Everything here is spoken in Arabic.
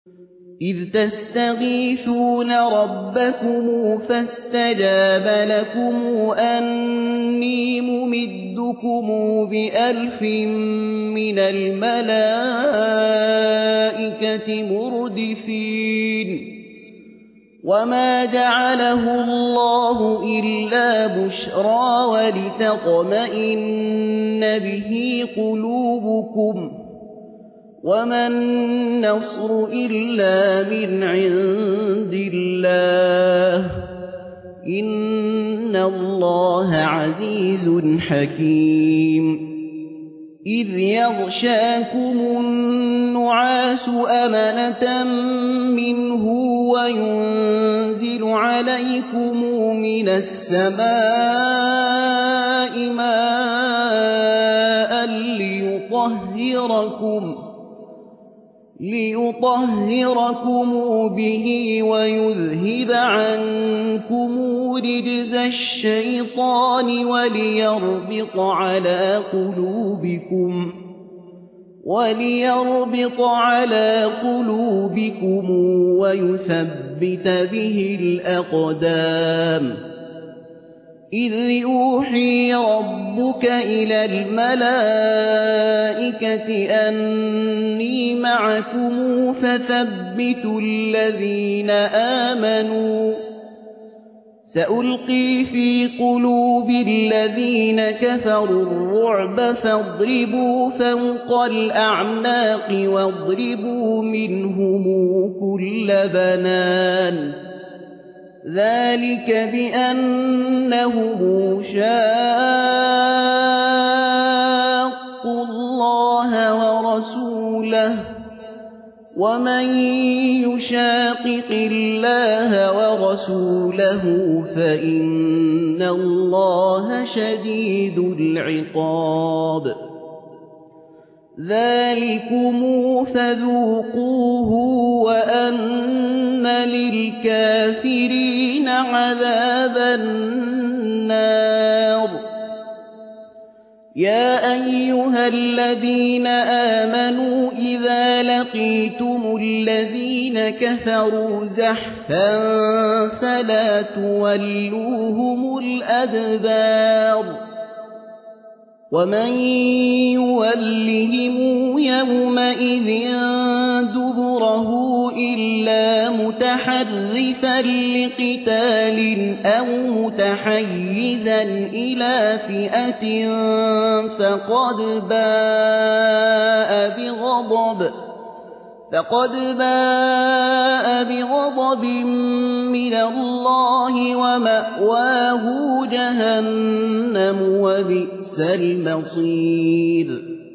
إذ تستغيثون ربكم فاستجاب لكم أني ممدكم ب1000 من الملائكة مردفين وما جعله الله إلا بشرى ولتطمئن به قلوبكم وما النصر إلا من عند الله إن الله عزيز حكيم إذ يغشاكم النعاس أمنة منه وينزل عليكم من السماء ماء ليطهركم به ويذهب عنكم رجز الشيطان وليربط على قلوبكم ويثبت به الأقدام إذ يوحي ربك إلى الملائكة أني معكم فثبتوا الذين آمنوا سألقي في قلوب الذين كفروا الرعب فاضربوا فوق الأعناق واضربوا منهم كل بنان ذلك بأنهم شاقوا الله ورسوله ومن يشاقق الله ورسوله فإن الله شديد العقاب ذلكم فذوقوه وأن للكافرين عذاب النار يا أيها الذين آمنوا إذا لقيتم الذين كفروا زحفا فلا تولوهم الأدبار ومن يولهم يومئذ دبره إلا متحرفا لقتال أو متحيزا إلى فئة فقد باء بغضب من الله ومأواه جهنم وبئس المصير